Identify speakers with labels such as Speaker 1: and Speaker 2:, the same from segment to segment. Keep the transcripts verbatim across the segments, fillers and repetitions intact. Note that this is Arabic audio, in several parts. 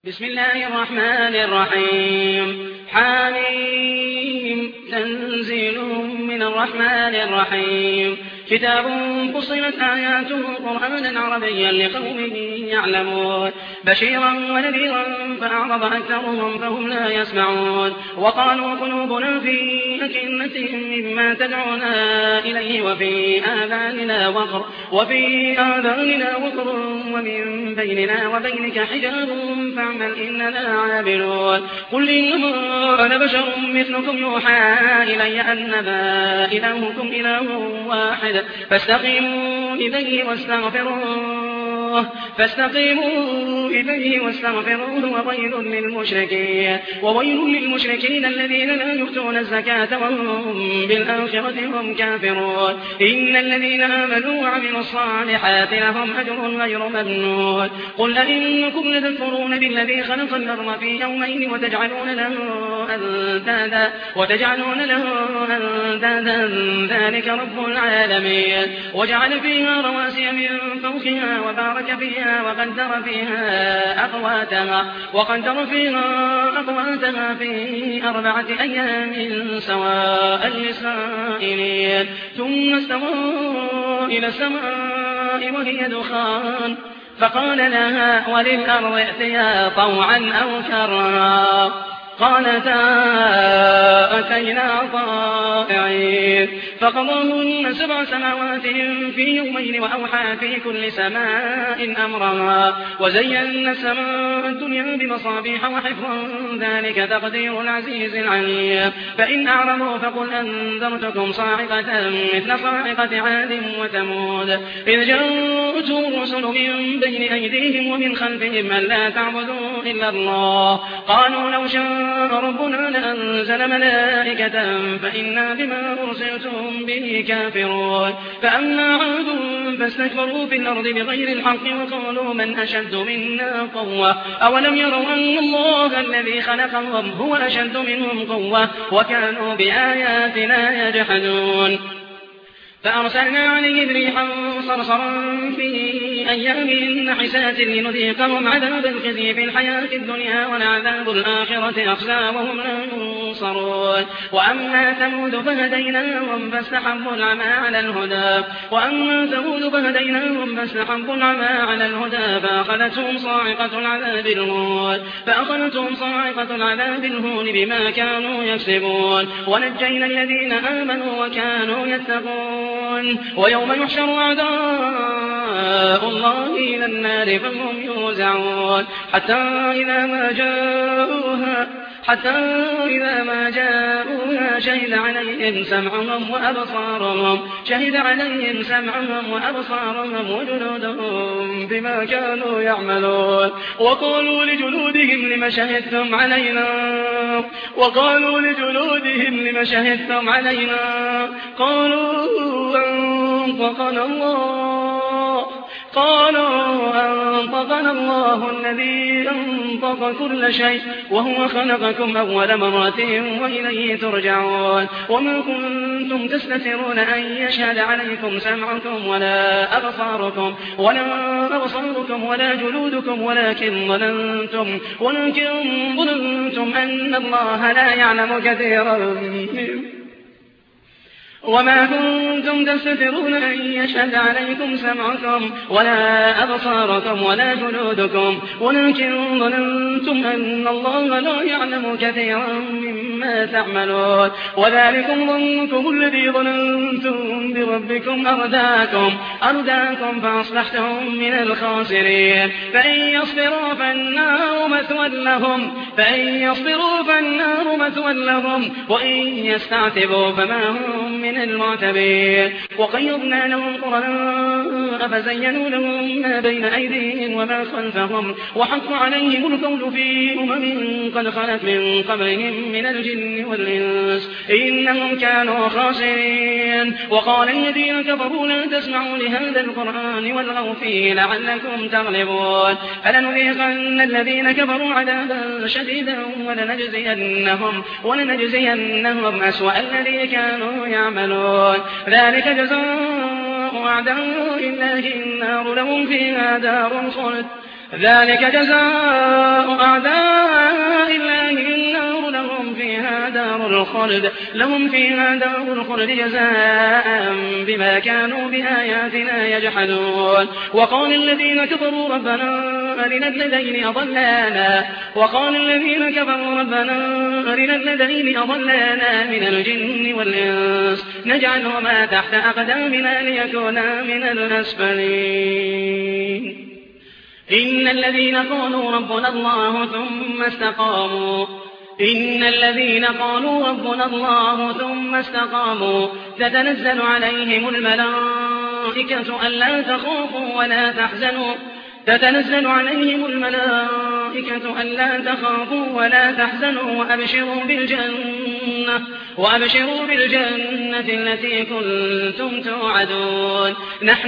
Speaker 1: بسم الله الرحمن الرحيم حميم تنزيل من الرحمن الرحيم كتاب فصلت آياته قرآنا عربيا لقوم يعلمون بشيرا ونذيرا فأعرض أكثرهم فهم لا يسمعون وقالوا قلوبنا في أكنة مما تدعونا إليه وفي آذاننا وقر وفي آذاننا وقر ومن بيننا وبينك حجاب فاعمل إننا عاملون قل إنما أنا بشر مثلكم يوحى إلي أنما إلهكم إله واحد فاستقيموا إليه واستغفروه فاستقيموا إليه واستغفروه وويل للمشركين وويل للمشركين الذين لا يؤتون الزكاة وهم بالآخرة هم كافرون إن الذين آمنوا وعملوا الصالحات لهم أجر غير ممنون قل أئنكم لتكفرون بالذي خلق الأرض في يومين وتجعلون له أندادا وتجعلون له أندادا ذلك رب العالمين وجعل فيها رواسي من فوقها وبارك فيها وقدر فيها أقواتها وقدر فيها أقواتها في أربعة أيام سواء للسائلين ثم استوى إلى السماء وهي دخان فقال لها وللأرض ائتيا طوعا أو كرها قالتا أتينا طائعين فقضاهن سبع سماوات في يومين وأوحى في كل سماء أمرها وزينا السماء الدنيا بمصابيح وحفظا ذلك تقدير العزيز العليم فإن أعرضوا فقل أنذرتكم صاعقة مثل صاعقة عاد وثمود إذ جاءتهم الرسل من بين أيديهم ومن خلفهم ألا تعبدوا إلا الله قالوا لو شاء ربنا لأنزل ملائكة فإنا بما أرسلتم به كافرون فأما عاد فاستكبروا في الأرض بغير الحق وقالوا من أشد منا قوة أولم يروا أن الله الذي خلقهم هو أشد منهم قوة وكانوا بآياتنا يجحدون فأرسلنا عليهم ريحا صرصرا في أيام نحسات لنذيقهم عذاب الخزي في الحياة الدنيا ولعذاب الآخرة أخزى وهم لا ينصرون وأما ثمود فهديناهم فاستحبوا العمى على الهدى وأما ثمود فهديناهم فاستحبوا العمى على الهدى فأخذتهم صاعقة العذاب الهون فأخذتهم صاعقة العذاب الهون بما كانوا يكسبون ونجينا الذين آمنوا وكانوا يتقون ويوم يحشر أعداء الله إلى النار فهم يوزعون حتى إذا ما جاءوها حتى إذا ما جاءوها شهد عليهم سمعهم وأبصارهم شهد عليهم سمعهم وأبصارهم وجلودهم بما كانوا يعملون وقالوا لجلودهم لم شهدتم علينا وقالوا لجلودهم لم شهدتم علينا قالوا أنطقنا الله قالوا أنطقنا الله الذي أنطق كل شيء وهو خلقكم أول مرة وإليه ترجعون وما كنتم تستترون أن يشهد عليكم سمعكم ولا أبصاركم ولا أبصاركم ولا جلودكم ولكن ظننتم ولكن ظننتم أن الله لا يعلم كثيرا منه وما كنتم تستترون أن يشهد عليكم سمعكم ولا أبصاركم ولا جلودكم ولكن ظننتم أن الله لا يعلم كثيرا مما تعملون وذلكم ظنكم الذي ظننتم بربكم أرداكم أرداكم فأصبحتم من الخاسرين فإن يصبروا فالنار مثوى لهم فإن يصبروا فالنار مثوى لهم وإن يستعتبوا فما هم من المعتبين وقيضنا لهم قرناء فزينوا لهم ما بين أيديهم وما خلفهم وحق عليهم القول في أمم قد خلت من قبلهم من الجن والإنس إنهم كانوا خاسرين وقال الذين كفروا لا تسمعوا لهذا القرآن والغوا فيه لعلكم تغلبون فلنذيقن الذين كفروا عذابا شديدا ولنجزينهم ولنجزينهم أسوأ الذي كانوا يعملون ذلك جزاء أعداء الله النار لهم فيها دار الخلد ذلك جزاء أعداء الله النار لهم فيها دار الخلد لهم فيها دار الخلد جزاء بما كانوا بآياتنا يجحدون وقال الذين كفروا ربنا أرنا الذين أضلانا وقال الذين كفروا ربنا أرنا الذين أضلانا من الجن والإنس نجعلهما تحت أقدامنا ليكونا من الأسفلين إن الذين قالوا ربنا الله ثم استقاموا إن الذين قالوا ربنا الله ثم استقاموا تتنزل عليهم الملائكة ألا تخافوا ولا تحزنوا تتنزل عليهم الملائكة ألا تخافوا ولا تحزنوا وأبشروا بالجنة وأبشروا بالجنة التي كنتم توعدون نحن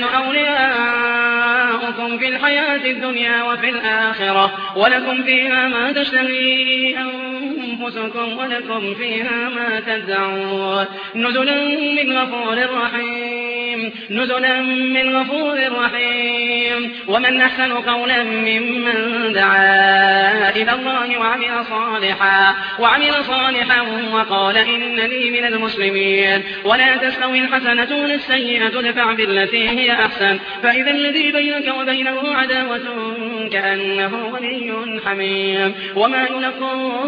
Speaker 1: أولياؤكم في الحياة الدنيا وفي الآخرة ولكم فيها ما تشتهي أنفسكم ولكم فيها ما تدعون نزلا من غفور رحيم نزلا من غفور رحيم ومن أحسن قولا ممن دعا إلى الله وعمل صالحا وعمل صالحا وقال إنني من المسلمين ولا تستوي الحسنة ولا السيئة ادفع بالتي هي أحسن فإذا الذي بينك وبينه عداوة كأنه ولي حميم وما يلقاه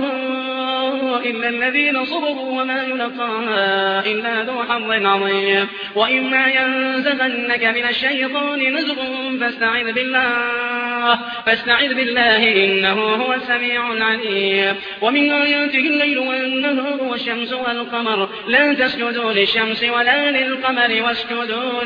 Speaker 1: إلا الذين صبروا وما يلقاها إلا ذو حظ عظيم وإما ينزغنك من الشيطان نزغ فاستعذ بالله فاستعذ بالله إنه هو السميع العليم ومن آياته الليل والنهار والشمس والقمر لا تسجدوا للشمس ولا للقمر واسجدوا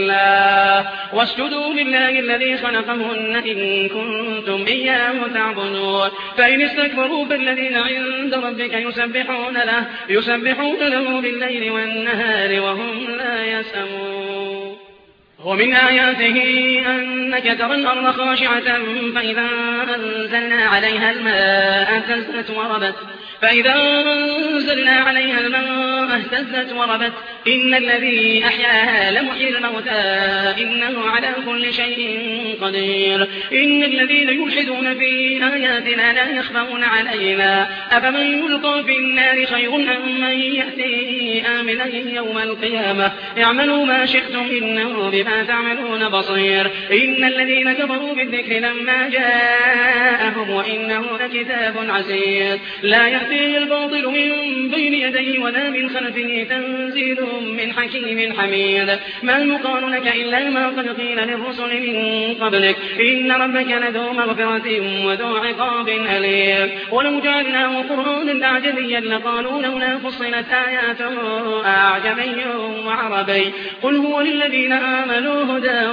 Speaker 1: لله واسجدوا لله الذي خلقهن إن كنتم إياه تعبدون فإن استكبروا فالذين عند ربك يسبحون له يسبحون له بالليل والنهار وهم لا يسأمون ومن آياته أنك ترى الأرض خاشعة فإذا أنزلنا عليها الماء اهتزت وربت فإذا أنزلنا عليها الماء اهتزت وربت إن الذي أحياها لمحيي الموتى إنه على كل شيء قدير إن الذين يلحدون في آياتنا لا يخفون علينا أفمن يلقى في النار خير أم من يأتي آمنا يوم القيامة اعملوا ما شئتم إنه بما تعملون بصير إن الذين كفروا بالذكر لما جاءهم وإنه لكتاب عزيز لا يأتيه الباطل من بين يديه ولا من خلفه تنزيل من حكيم حميد ما يقال لك إلا ما قد قيل للرسل من قبلك إن ربك لذو مغفرة وذو عقاب أليم ولو جعلناه قرآنا أعجميا لقالوا لولا فصلت آياته أعجمي وعربي قل هو للذين آمنوا هدى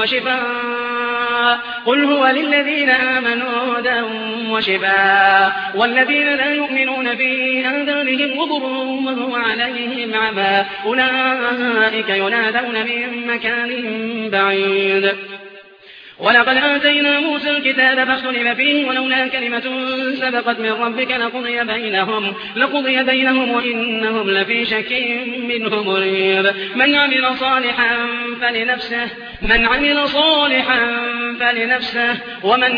Speaker 1: وشفاء قل هو للذين آمنوا هدى وشفاء والذين لا يؤمنون في آذانهم وضر وهو عليهم عمى أولئك ينادون من مكان بعيد ولقد آتينا موسى الكتاب فاختلف فيه ولولا كلمة سبقت من ربك لقضي بينهم لقضي بينهم وإنهم لفي شك منه مريب من عمل صالحا فلنفسه من عمل صالحا فلنفسه ومن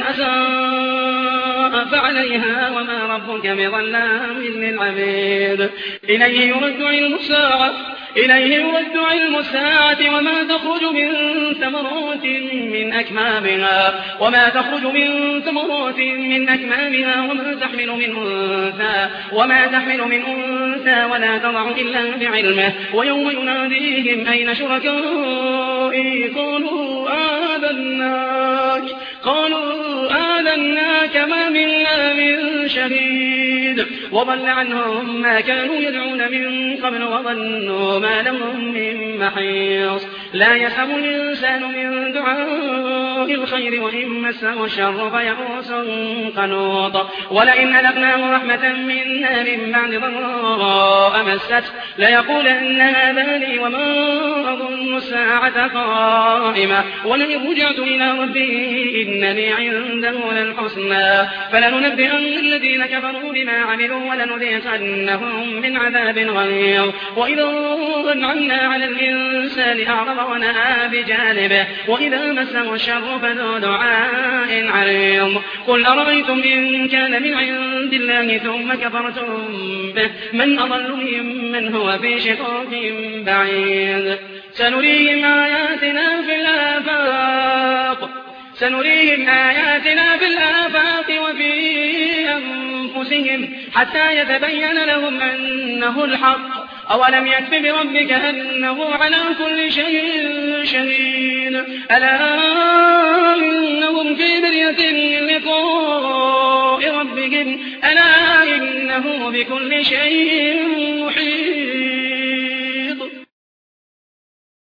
Speaker 1: أساء فعليها وما ربك بظلام للعبيد إليه يرد علم الساعة إليه يرد علم الساعة وما تخرج من ثمرات من أكمامها وما تخرج من ثمرات من أكمامها وما تحمل من أنثى وما تحمل من أنثى ولا تضع إلا بعلمه ويوم يناديهم أين شركائي قالوا آذناك قالوا آذناك ما منا من شهيد وضل عنهم ما كانوا يدعون من قبل وظنوا ما لهم من محيص لا يسأم الإنسان من دعاء الخير وإن مسه الشر فيئوس قنوط ولئن أذقناه رحمة منا من بعد ضراء مسته ليقولن هذا لي وما أظن الساعة قائمة ولئن رجعت إلى ربي إنني عنده للحسنى فلننبئن الذين كفروا بما عملوا ولنذيقنهم من عذاب غليظ. وإذا أنعمنا على الإنسان أعرض ونأى بجانبه وإذا مسه الشر فذو دعاء عريض. قل أرأيتم إن كان من عند الله ثم كفرتم به من أضل ممن هو في شقاق بعيد. سنريهم آياتنا في الآفاق سنريهم آياتنا في الآفاق وفي أنفسهم حتى يتبين لهم أنه الحق. أولم يكف بربك أنه على كل شيء شهيد. ألا إنهم في مرية من لقاء ربهم ألا إنه بكل شيء محيط.